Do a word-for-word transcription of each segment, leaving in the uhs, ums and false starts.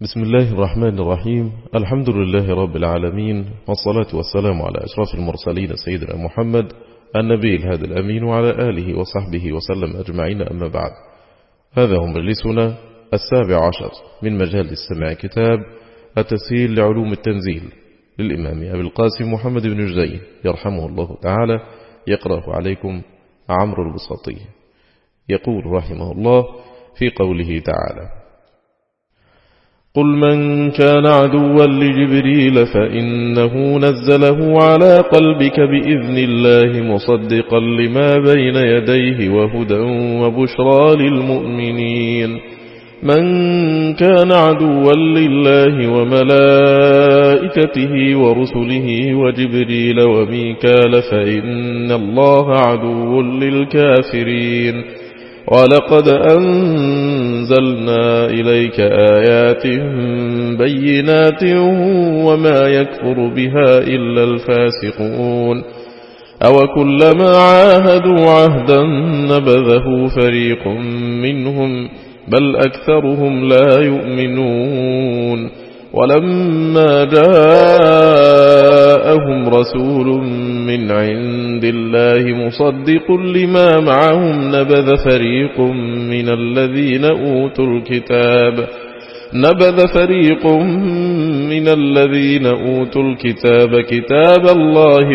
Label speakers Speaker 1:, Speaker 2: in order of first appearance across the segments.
Speaker 1: بسم الله الرحمن الرحيم. الحمد لله رب العالمين، والصلاة والسلام على أشرف المرسلين سيدنا محمد النبي الهادي الأمين وعلى آله وصحبه وسلم أجمعين، أما بعد. هذا هو مجلسنا السابع عشر من مجال السماع كتاب التسهيل لعلوم التنزيل للإمام أبي القاسم محمد بن جزي يرحمه الله تعالى، يقرأه عليكم عمرو البسطي. يقول رحمه الله في قوله تعالى: قل من كان عدوا لجبريل فإنه نزله على قلبك بإذن الله مصدقا لما بين يديه وهدى وبشرى للمؤمنين. من كان عدوا لله وملائكته ورسله وجبريل وميكال فإن الله عدو للكافرين. ولقد أنزلنا إليك آيات بينات وما يكفر بها إلا الفاسقون. أوكلما عاهدوا عهدا نبذه فريق منهم بل أكثرهم لا يؤمنون. ولما جاءهم رسول من عند الله مصدق لما معهم نبذ فريق من الذين أوتوا الكتاب نبذ فريق من الذين أوتوا الكتاب كتاب الله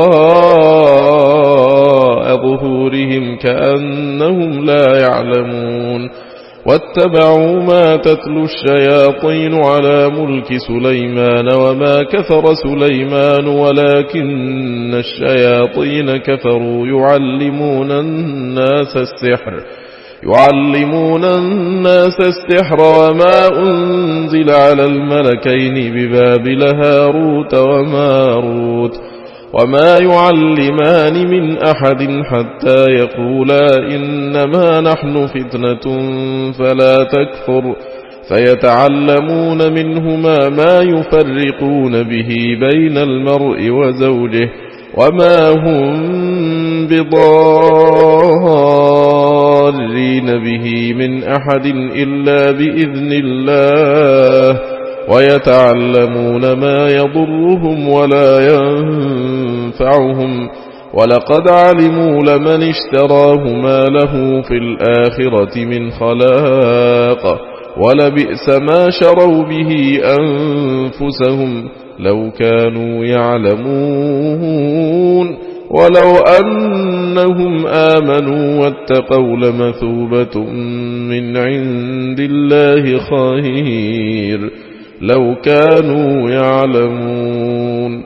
Speaker 1: وراء ظهورهم كأنهم لا يعلمون. واتبعوا ما تتلو الشياطين على ملك سليمان وما كفر سليمان ولكن الشياطين كفروا يعلمون الناس السحر يعلمون الناس السحر وما أنزل على الملكين ببابل هاروت وماروت وما يعلمان من أحد حتى يقولا إنما نحن فتنة فلا تكفر فيتعلمون منهما ما يفرقون به بين المرء وزوجه وما هم بضارين به من أحد إلا بإذن الله ويتعلمون ما يضرهم ولا ينفعهم ولقد علموا لمن اشتراه ما له في الآخرة من خلاق ولبئس ما شروا به أنفسهم لو كانوا يعلمون. ولو أنهم آمنوا واتقوا لمثوبة من عند الله خير لو كانوا يعلمون.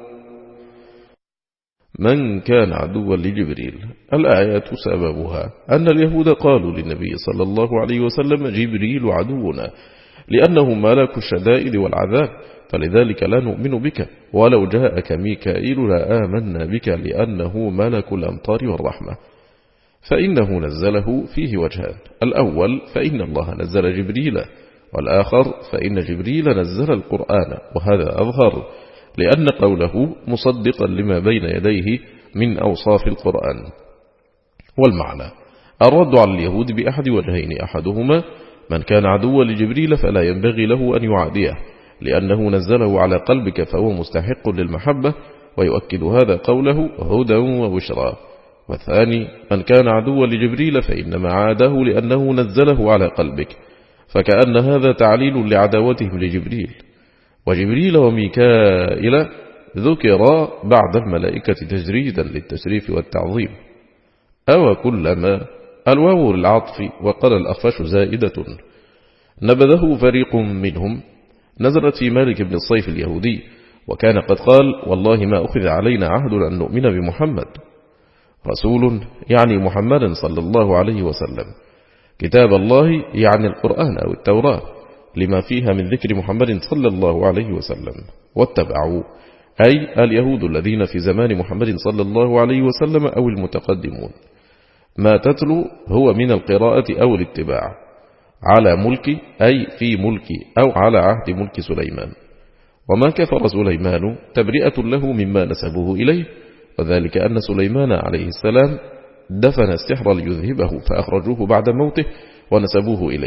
Speaker 1: من كان عدوا لجبريل. الآيات سببها أن اليهود قالوا للنبي صلى الله عليه وسلم: جبريل عدونا، لأنه ملك الشدائد والعذاب، فلذلك لا نؤمن بك، ولو جاءك ميكائيل لا آمنا بك لأنه ملك الأمطار والرحمة. فإنه نزله فيه وجهان: الأول فإن الله نزل جبريل، والآخر فإن جبريل نزل القرآن، وهذا أظهر لأن قوله مصدقا لما بين يديه من أوصاف القرآن. والمعنى الرد على اليهود بأحد وجهين: أحدهما من كان عدوا لجبريل فلا ينبغي له أن يعاديه لأنه نزله على قلبك فهو مستحق للمحبة، ويؤكد هذا قوله هدى وبشرى. والثاني من كان عدوا لجبريل فإنما عاده لأنه نزله على قلبك، فكأن هذا تعليل لعداوتهم لجبريل. وجبريل وميكائيل ذكر بعد الملائكة تجريدا للتشريف والتعظيم. أو كلما الواو للعطف، وقال الأخفش زائدة. نبذه فريق منهم نزلت في مالك بن الصيف اليهودي، وكان قد قال: والله ما أخذ علينا عهد أن نؤمن بمحمد. رسول يعني محمدا صلى الله عليه وسلم، كتاب الله يعني القرآن أو التوراة لما فيها من ذكر محمد صلى الله عليه وسلم. واتبعوا أي اليهود الذين في زمان محمد صلى الله عليه وسلم أو المتقدمون. ما تتلو هو من القراءة أو الاتباع على ملك أي في ملك أو على عهد ملك سليمان. وما كفر سليمان تبرئة له مما نسبوه إليه، وذلك أن سليمان عليه السلام دفن السحر ليذهبه فأخرجوه بعد موته ونسبوه إليه،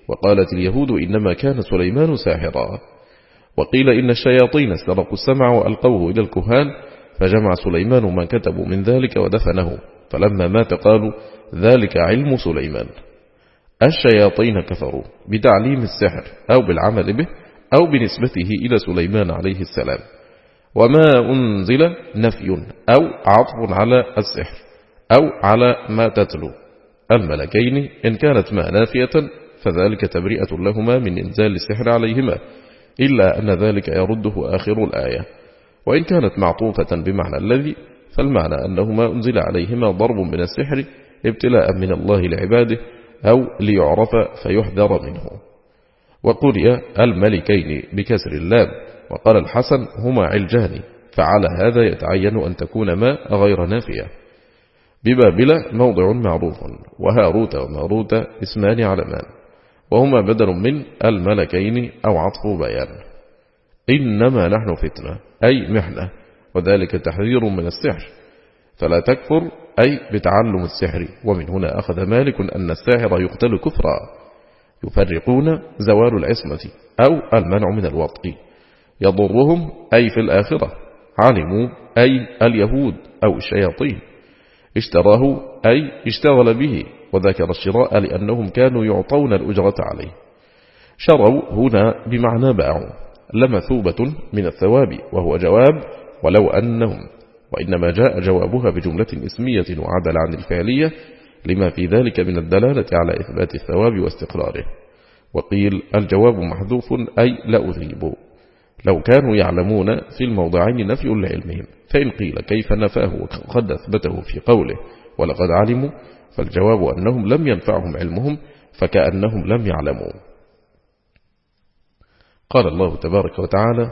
Speaker 1: وقالت اليهود إنما كان سليمان ساحرا. وقيل إن الشياطين استرقوا السمع وألقوه إلى الكهان، فجمع سليمان ما كتبوا من ذلك ودفنه، فلما مات قالوا ذلك علم سليمان. الشياطين كفروا بتعليم السحر أو بالعمل به أو بنسبته إلى سليمان عليه السلام. وما أنزل نفي أو عطف على السحر أو على ما تتلو الملكين، إن كانت ما نافية فذلك تبرئة لهما من إنزال السحر عليهما، إلا أن ذلك يرده آخر الآية. وإن كانت معطوفة بمعنى الذي، فالمعنى أنهما أنزل عليهما ضرب من السحر ابتلاء من الله لعباده أو ليعرف فيحذر منه. وقرئ الملكين بكسر اللام. وقال الحسن هما علجان، فعلى هذا يتعين أن تكون ما غير نافية. ببابل موضع معروف، وهاروت وماروت اسمان علمان، وهما بدل من الملكين أو عطف بيان. إنما نحن فتنة أي محنة، وذلك تحذير من السحر، فلا تكفر أي بتعلم السحر. ومن هنا أخذ مالك أن الساحر يقتل كفرا. يفرقون زوال العصمة أو المنع من الوطء. يضرهم أي في الآخرة. علموا أي اليهود أو الشياطين. اشتراه أي اشتغل به، وذكر الشراء لأنهم كانوا يعطون الأجرة عليه. شروا هنا بمعنى باعوا، لمثوبة من الثواب، وهو جواب ولو أنهم، وإنما جاء جوابها بجملة اسمية وعدل عن الفعلية لما في ذلك من الدلالة على إثبات الثواب واستقراره. وقيل الجواب محذوف أي لأثيبوا، لو كانوا يعلمون في الموضعين نفي لعلمهم. فإن قيل كيف نفاه وقد أثبته في قوله ولقد علموا، فالجواب أنهم لم ينفعهم علمهم، فكأنهم لم يعلموا. قال الله تبارك وتعالى: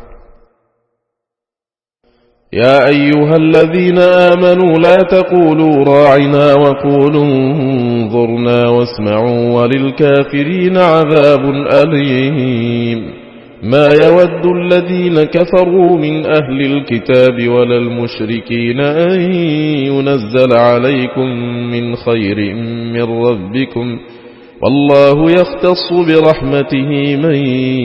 Speaker 2: يا أيها الذين آمنوا لا تقولوا راعنا وقولوا انظرنا واسمعوا وللكافرين عذاب أليم. ما يود الذين كفروا من أهل الكتاب ولا المشركين أن ينزل عليكم من خير من ربكم، والله يختص برحمته من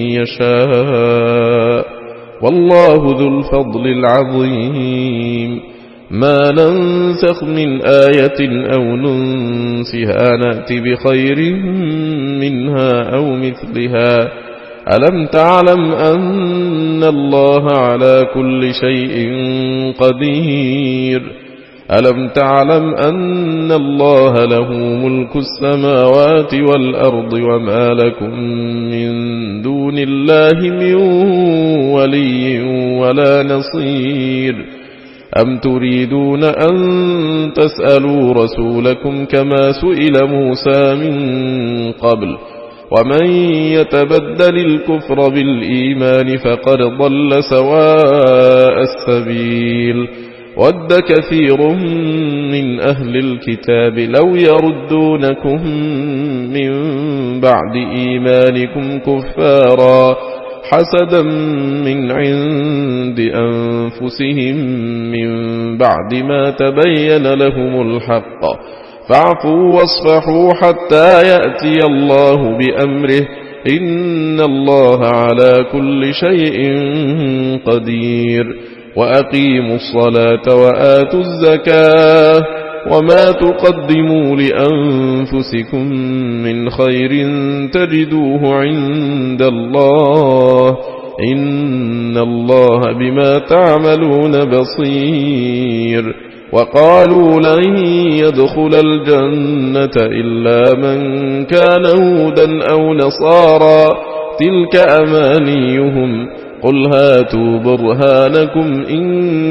Speaker 2: يشاء، والله ذو الفضل العظيم. ما ننسخ من آية أو ننسها نأتي بخير منها أو مثلها. ألم تعلم أن الله على كل شيء قدير؟ ألم تعلم أن الله له ملك السماوات والأرض وما لكم من دون الله من ولي ولا نصير؟ أم تريدون أن تسألوا رسولكم كما سئل موسى من قبل؟ ومن يتبدل الكفر بالإيمان فقد ضل سواء السبيل. ود كثير من أهل الكتاب لو يردونكم من بعد إيمانكم كفارا حسدا من عند أنفسهم من بعد ما تبين لهم الحق، فاعفوا واصفحوا حتى يأتي الله بأمره، إن الله على كل شيء قدير. وأقيموا الصلاة وآتوا الزكاة، وما تقدموا لأنفسكم من خير تجدوه عند الله، إن الله بما تعملون بصير. وقالوا لن يدخل الجنة إلا من كان هودا أو نصارى، تلك أمانيهم، قل هاتوا برهانكم إن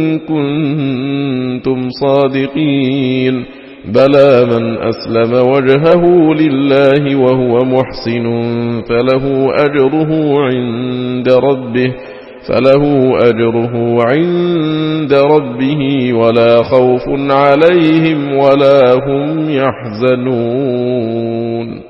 Speaker 2: كنتم صادقين. بلى من أسلم وجهه لله وهو محسن فله أجره عند ربه فله أجره عند ربه ولا خوف عليهم ولا هم يحزنون.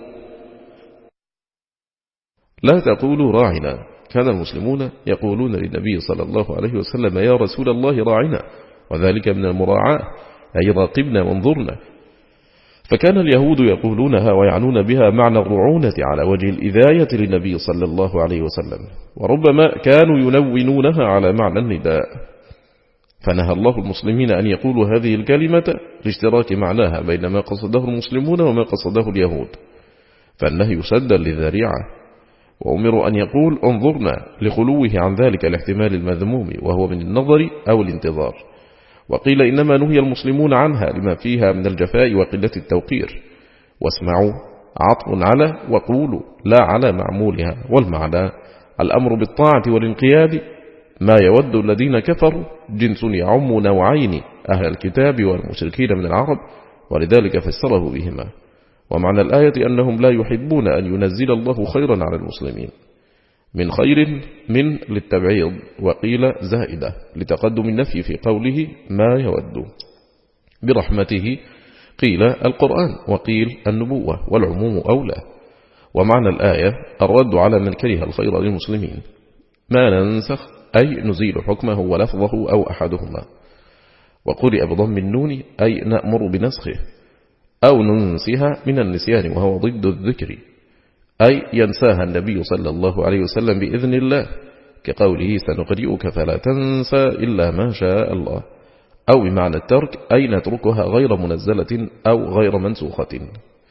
Speaker 1: لا تقولوا راعنا. كان المسلمون يقولون للنبي صلى الله عليه وسلم: يا رسول الله راعنا، وذلك من المراعاة، أي راقبنا وانظرنا. فكان اليهود يقولونها ويعنون بها معنى الرعونة على وجه الإذاية للنبي صلى الله عليه وسلم، وربما كانوا ينونونها على معنى النداء، فنهى الله المسلمين أن يقولوا هذه الكلمة لاشتراك معناها بين ما قصده المسلمون وما قصده اليهود، فالنهي سدا للذريعة، وأمروا أن يقول انظرنا لخلوه عن ذلك الاحتمال المذموم وهو من النظر أو الانتظار. وقيل إنما نهي المسلمون عنها لما فيها من الجفاء وقلة التوقير، واسمعوا عطف على وقولوا لا على معمولها، والمعنى الأمر بالطاعة والانقياد، ما يود الذين كفروا جنس يعم نوعين أهل الكتاب والمشركين من العرب، ولذلك فسره بهما. ومعنى الآية أنهم لا يحبون أن ينزل الله خيرا على المسلمين، من خير من للتبعيض، وقيل زائدة لتقدم النفي في قوله ما يود. برحمته قيل القرآن، وقيل النبوة، والعموم أولى. ومعنى الآية الرد على من كره الخير للمسلمين، ما ننسخ أي نزيل حكمه ولفظه أو أحدهما. وقرئ بضم النون أي نأمر بنسخه، أو ننسها من النسيان وهو ضد الذكر، أي ينساها النبي صلى الله عليه وسلم بإذن الله، كقوله سنقرئك فلا تنسى إلا ما شاء الله، أو بمعنى الترك أي نتركها غير منزلة أو غير منسوخة.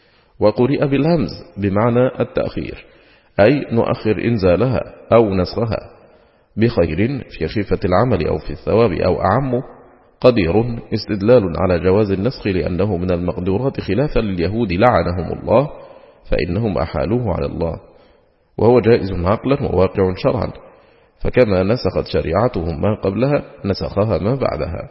Speaker 1: وقرئ بالهمز بمعنى التأخير، أي نؤخر إنزالها أو نسخها، بخير في خفة العمل أو في الثواب أو أعم. قدير استدلال على جواز النسخ لأنه من المقدورات خلافا لليهود لعنهم الله، فإنهم أحالوه على الله، وهو جائز عقلا وواقع شرعا، فكما نسخت شريعتهم ما قبلها نسخها ما بعدها.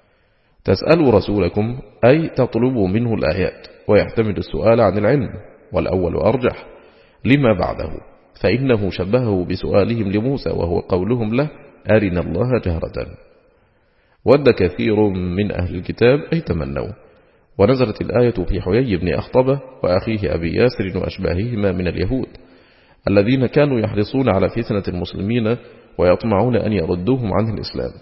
Speaker 1: تسألوا رسولكم أي تطلبوا منه الآيات، ويحتمل السؤال عن العلم، والأول أرجح لما بعده، فإنه شبهه بسؤالهم لموسى وهو قولهم له أرنا الله جهرة. ود كثير من أهل الكتاب أي تمنوا. ونزلت الآية في حيي بن أخطبة وأخيه أبي ياسر وأشباههما من اليهود الذين كانوا يحرصون على فتنة المسلمين ويطمعون أن يردوهم عن الإسلام.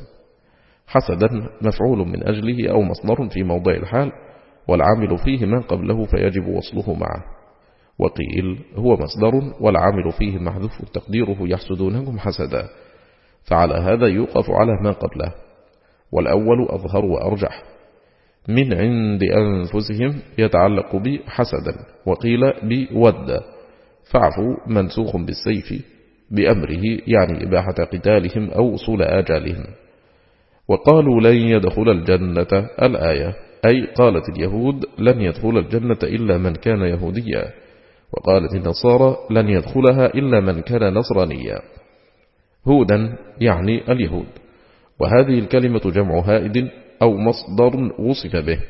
Speaker 1: حسدا مفعول من أجله أو مصدر في موضع الحال، والعامل فيه ما قبله فيجب وصله معه. وقيل هو مصدر والعامل فيه محذوف تقديره يحسدونهم حسدا، فعلى هذا يوقف على ما قبله، والأول أظهر وأرجح. من عند أنفسهم يتعلق بحسدا، وقيل بود، فاعفوا منسوخ بالسيف بأمره، يعني إباحة قتالهم أو وصول آجالهم. وقالوا لن يدخل الجنة الآية، أي قالت اليهود لن يدخل الجنة إلا من كان يهوديا، وقالت النصارى لن يدخلها إلا من كان نصرانيا. هودا يعني اليهود، وهذه الكلمة جمع هائد أو مصدر وصف به.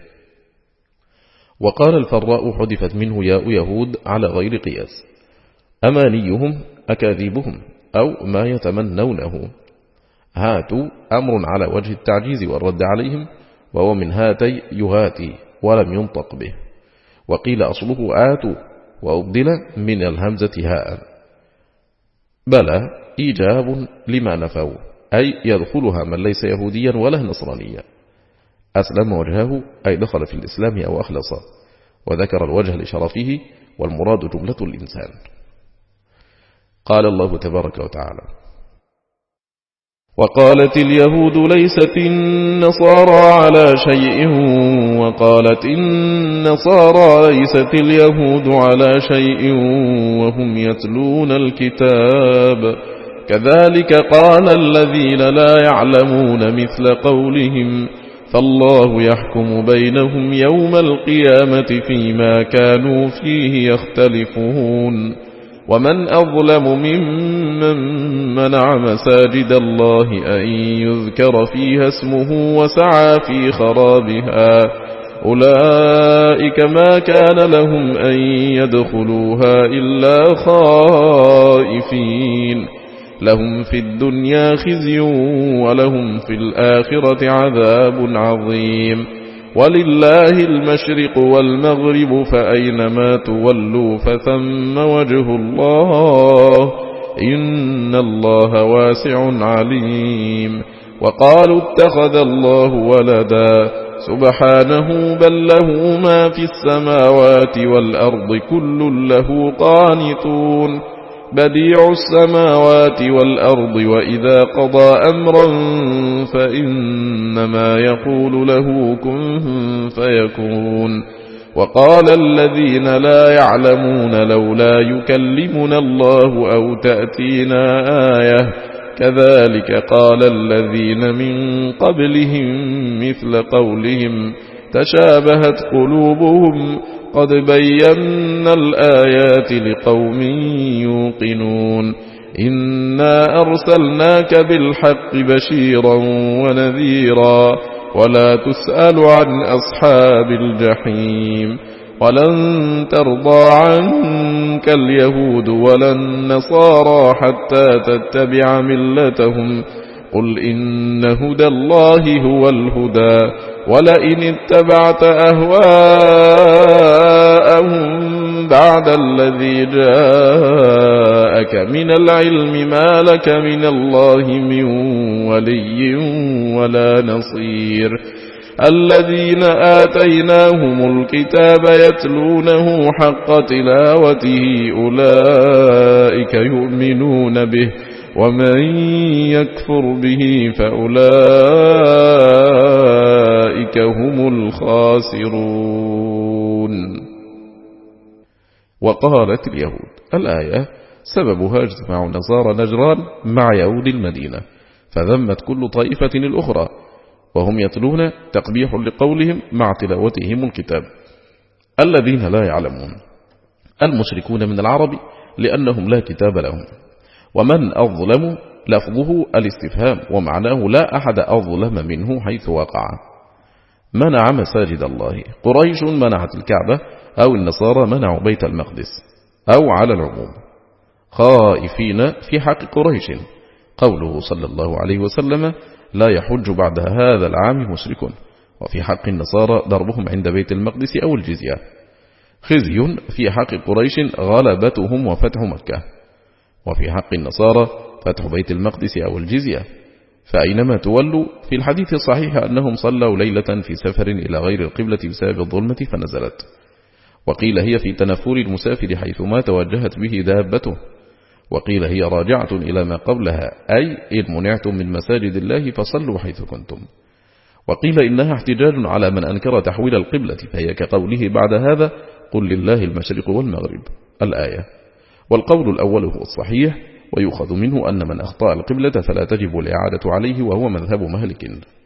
Speaker 1: وقال الفراء حذفت منه ياء يهود على غير قياس، أمانيهم أكاذيبهم أو ما يتمنونه. هاتوا أمر على وجه التعجيز والرد عليهم، وهو من هاتي يهاتي ولم ينطق به. وقيل أصله آتوا وأبدل من الهمزة هاء. بلى إيجاب لما نفوا، أي يدخلها من ليس يهوديا ولا نصرانيا. أسلم وجهه أي دخل في الإسلام أو أخلص، وذكر الوجه لشرفه، والمراد جملة الإنسان. قال الله تبارك وتعالى: وقالت اليهود ليست النصارى على شيء وقالت النصارى ليست اليهود على شيء وهم يتلون الكتاب كذلك قال الذين لا يعلمون مثل قولهم فالله يحكم بينهم يوم القيامة فيما كانوا فيه يختلفون ومن أظلم ممن منع مساجد الله أن يذكر فيها اسمه وسعى في خرابها أولئك ما كان لهم أن يدخلوها إلا خائفين لهم في الدنيا خزي ولهم في الآخرة عذاب عظيم ولله المشرق والمغرب فأينما تولوا فثم وجه الله إن الله واسع عليم. وقالوا اتخذ الله ولدا
Speaker 2: سبحانه بل له ما في السماوات والأرض كل له قانتون بديع السماوات والأرض وإذا قضى أمرا فإنما يقول له كن فيكون وقال الذين لا يعلمون لولا يكلمنا الله أو تأتينا آية كذلك قال الذين من قبلهم مثل قولهم تشابهت قلوبهم قد بينا الآيات لقوم يوقنون إنا أرسلناك بالحق بشيرا ونذيرا ولا تسأل عن أصحاب الجحيم ولن ترضى عنك اليهود ولا النصارى حتى تتبع ملتهم قل إن هدى الله هو الهدى ولئن اتبعت أهواءهم بعد الذي جاءك من العلم ما لك من الله من ولي ولا نصير الذين آتيناهم الكتاب يتلونه حق تلاوته أولئك يؤمنون به ومن يكفر به فأولئك هم الخاسرون. وقالت اليهود الآية سببها اجتماع نصارى نجران مع يهود المدينة فذمت كل طائفة الأخرى وهم يتلون تقبيح لقولهم مع تلاوتهم الكتاب. الذين لا يعلمون المشركون من العرب لأنهم لا كتاب لهم. ومن أظلم لفظه الاستفهام ومعناه لا أحد أظلم منه حيث وقع. منع مساجد الله قريش منعت الكعبة أو النصارى منعوا بيت المقدس أو على العموم. خائفين في حق قريش قوله صلى الله عليه وسلم لا يحج بعد هذا العام مشرك. وفي حق النصارى ضربهم عند بيت المقدس أو الجزية. خزي في حق قريش غلبتهم وفتح مكة. وفي حق النصارى فتح بيت المقدس أو الجزية. فأينما تولوا في الحديث الصحيح أنهم صلوا ليلة في سفر إلى غير القبلة بسبب الظلمة فنزلت. وقيل هي في تنفر المسافر حيثما توجهت به دابته. وقيل هي راجعة إلى ما قبلها أي إن منعتم من مساجد الله فصلوا حيث كنتم. وقيل إنها احتجاج على من أنكر تحويل القبلة فهي كقوله بعد هذا قل لله المشرق والمغرب الآية. والقول الأول هو الصحيح ويؤخذ منه أن من أخطأ القبلة فلا تجب الإعادة عليه وهو مذهب مالك.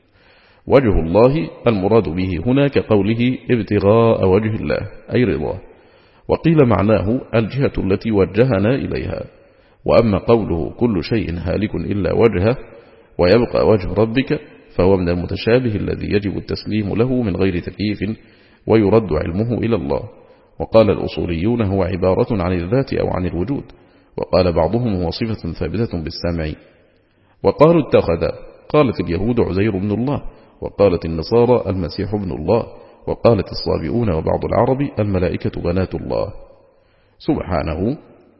Speaker 2: وجه الله المراد به هنا كقوله ابتغاء وجه الله أي رضاه. وقيل معناه الجهة التي وجهنا إليها. وأما قوله كل شيء هالك إلا وجهه ويبقى وجه ربك فهو من المتشابه الذي يجب التسليم له من غير تكييف ويرد علمه إلى الله. وقال الأصوليون هو عبارة عن الذات أو عن الوجود. وقال بعضهم هو صفة ثابتة بالسمع. وقالوا اتخذ قالت اليهود عزير بن الله وقالت النصارى المسيح ابن الله وقالت الصابئون وبعض العرب الملائكة بنات الله. سبحانه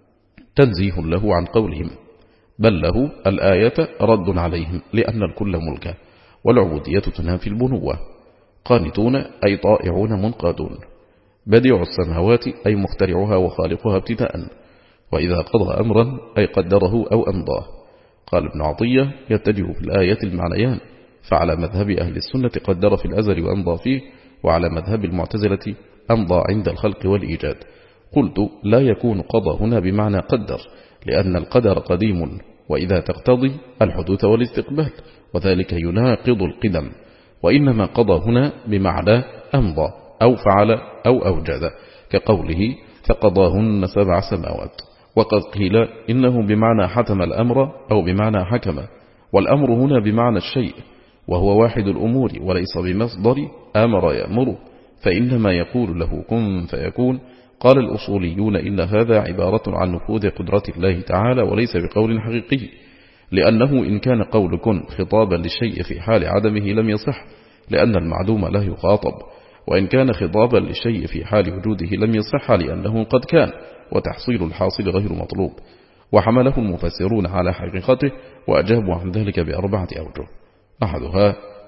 Speaker 2: تنزيه له عن قولهم بل له الآية رد عليهم لأن الكل ملكه والعبودية تنافي البنوة. قانتون أي طائعون منقادون. بديع السماوات أي مخترعها وخالقها ابتداء. وإذا قضى أمرا أي قدره أو أمضاه. قال ابن عطية يتجه في الآية المعنيان فعلى مذهب أهل السنة قدر في الأزل وأمضى فيه وعلى مذهب المعتزلة أمضى عند الخلق والإيجاد. قلت لا يكون قضى هنا بمعنى قدر لأن القدر قديم وإذا تقتضي الحدوث والاستقبال وذلك يناقض القدم. وإنما قضى هنا بمعنى أمضى أو فعل أو أوجد كقوله فقضاهن سبع سماوات. وقد قيل إنه بمعنى حتم الأمر أو بمعنى حكم. والأمر هنا بمعنى الشيء وهو واحد الأمور وليس بمصدر أمر يأمر فإنما يقول له كن فيكون. قال الأصوليون إن هذا عبارة عن نفوذ قدرة الله تعالى وليس بقول حقيقي لأنه إن كان قول كن خطابا للشيء في حال عدمه لم يصح لأن المعدوم لا يخاطب. وإن كان خطابا للشيء في حال وجوده لم يصح لأنه قد كان وتحصيل الحاصل غير مطلوب. وحمله المفسرون على حقيقته وأجابوا عن ذلك بأربعة أوجه. أحدها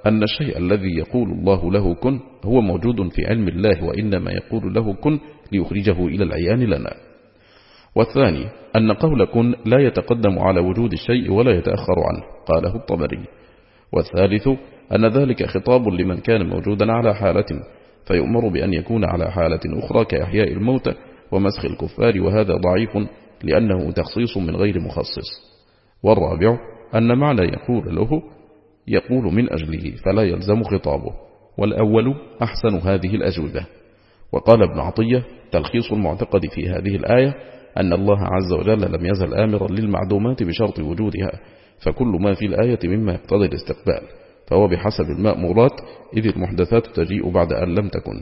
Speaker 2: أن الشيء الذي يقول الله له كن هو موجود في علم الله، وإنما يقول له كن ليخرجه إلى العيان لنا. والثاني أن قول كن لا يتقدم على وجود الشيء ولا يتأخر عنه، قاله الطبري. والثالث أن ذلك خطاب لمن كان موجودا على حالة فيؤمر بأن يكون على حالة أخرى كإحياء الموتى ومسخ الكفار، وهذا ضعيف لأنه تخصيص من غير مخصص. والرابع أن معنى يقول له يقول من أجله فلا يلزم خطابه، والأول أحسن هذه الأجوبة. وقال ابن عطية تلخيص المعتقد في هذه الآية أن الله عز وجل لم يزل آمرا للمعدومات بشرط وجودها، فكل ما في الآية مما يقتضي الاستقبال فهو بحسب المأمورات، إذ المحدثات تجيء بعد أن لم تكن.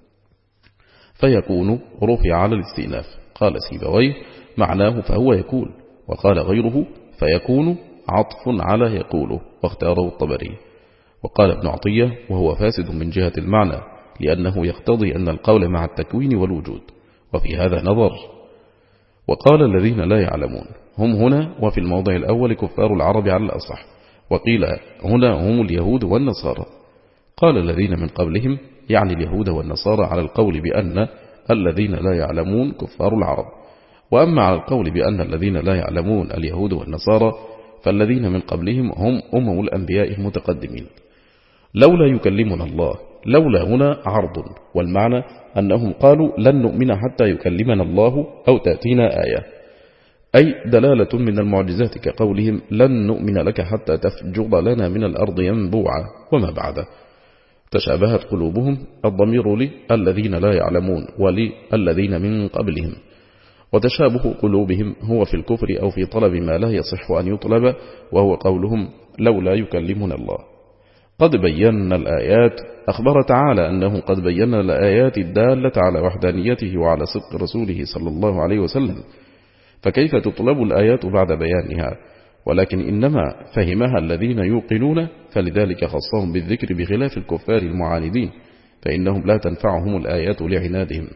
Speaker 2: فيكون رفع على الاستئناف. قال سيبويه معناه فهو يكون، وقال غيره فيكون عطف على يقوله، واختاره الطبري. وقال ابن عطية وهو فاسد من جهة المعنى، لأنه يقتضي أن القول مع التكوين والوجود، وفي هذا نظر. وقال الذين لا يعلمون هم هنا وفي الموضع الأول كفار العرب على الأصح، وقيل هنا هم اليهود والنصارى. قال الذين من قبلهم يعني اليهود والنصارى على القول بأن الذين لا يعلمون كفار العرب. وأما على القول بأن الذين لا يعلمون اليهود والنصارى فالذين من قبلهم هم أمم الأنبياء المتقدمين. لولا يكلمنا الله، لولا هنا عرض، والمعنى أنهم قالوا لن نؤمن حتى يكلمنا الله أو تأتينا آية، أي دلالة من المعجزات كقولهم لن نؤمن لك حتى تفجر لنا من الأرض ينبوعا وما بعده. تشابهت قلوبهم، الضمير لي الذين لا يعلمون ولي الذين من قبلهم، وتشابه قلوبهم هو في الكفر أو في طلب ما لا يصح أن يطلب، وهو قولهم لولا يكلمنا الله. قد بينا الآيات، أخبر تعالى أنه قد بينا الآيات الدالة على وحدانيته وعلى صدق رسوله صلى الله عليه وسلم، فكيف تطلب الآيات بعد بيانها؟ ولكن إنما فهمها الذين يوقنون، فلذلك خصهم بالذكر بخلاف الكفار المعاندين، فإنهم لا تنفعهم الآيات لعنادهم.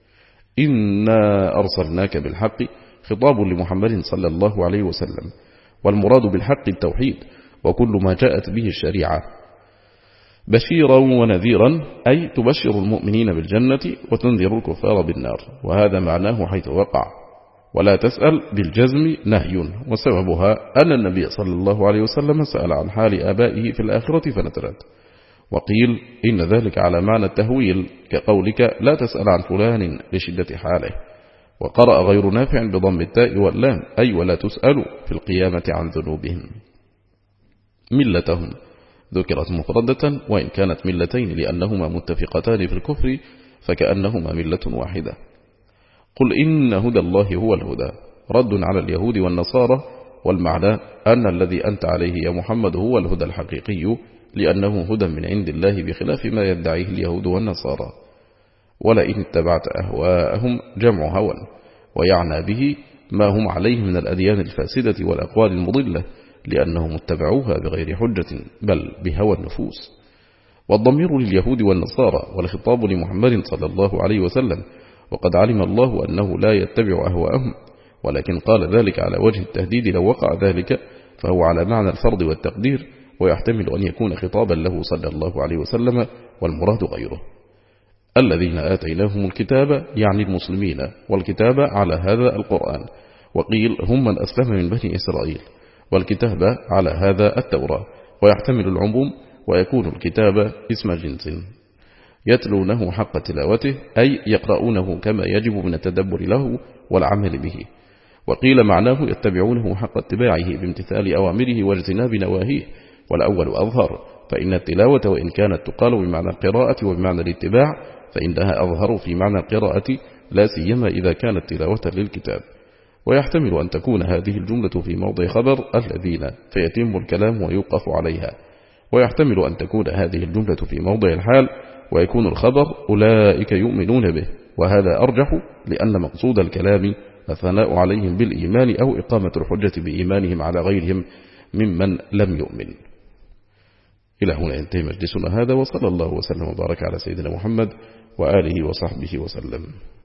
Speaker 2: إنا أرسلناك بالحق خطاب لمحمد صلى الله عليه وسلم، والمراد بالحق التوحيد وكل ما جاءت به الشريعة، بشيرا ونذيرا، أي تبشر المؤمنين بالجنة وتنذر الكفار بالنار، وهذا معناه حيث وقع. ولا تسأل بالجزم نهي، وسببها أن النبي صلى الله عليه وسلم سأل عن حال آبائه في الآخرة فنزلت. وقيل إن ذلك على معنى التهويل كقولك لا تسأل عن فلان لشدة حاله. وقرأ غير نافع بضم التاء واللام، أي ولا تسأل في القيامة عن ذنوبهم. ملتهم ذكرت مفردة، وإن كانت ملتين لأنهما متفقتان في الكفر فكأنهما ملة واحدة. قل إن هدى الله هو الهدى، رد على اليهود والنصارى، والمعنى أن الذي أنت عليه يا محمد هو الهدى الحقيقي، لأنه هدى من عند الله بخلاف ما يدعيه اليهود والنصارى. ولئن اتبعت أهواءهم جمع هوى، ويعنى به ما هم عليه من الأديان الفاسدة والأقوال المضلة، لأنهم اتبعوها بغير حجة بل بهوى النفوس. والضمير لليهود والنصارى، والخطاب لمحمد صلى الله عليه وسلم، وقد علم الله أنه لا يتبع أهواءهم، ولكن قال ذلك على وجه التهديد لو وقع ذلك، فهو على معنى الفرض والتقدير، ويحتمل أن يكون خطابا له صلى الله عليه وسلم، والمراد غيره. الذين آتيناهم الكتاب يعني المسلمين، والكتاب على هذا القرآن، وقيل هم من أسلم من بني إسرائيل، والكتاب على هذا التوراة، ويحتمل العموم، ويكون الكتاب اسم جنس. يتلونه حق تلاوته، أي يقرؤونه كما يجب من التدبر له والعمل به. وقيل معناه يتبعونه حق اتباعه بامتثال أوامره واجتناب نواهيه، والأول أظهر، فإن التلاوة وإن كانت تقال بمعنى القراءة وبمعنى الاتباع فإنها أظهر في معنى القراءة، لا سيما إذا كانت تلاوة للكتاب. ويحتمل أن تكون هذه الجملة في موضع خبر الذين فيتم الكلام ويوقف عليها، ويحتمل أن تكون هذه الجملة في موضع الحال ويكون الخبر أولئك يؤمنون به، وهذا أرجح لأن مقصود الكلام الثناء عليهم بالإيمان أو إقامة الحجة بإيمانهم على غيرهم ممن لم يؤمن. إلى هنا ينتهي مجلسنا هذا، وصلى الله وسلم وبارك على سيدنا محمد وآله وصحبه وسلم.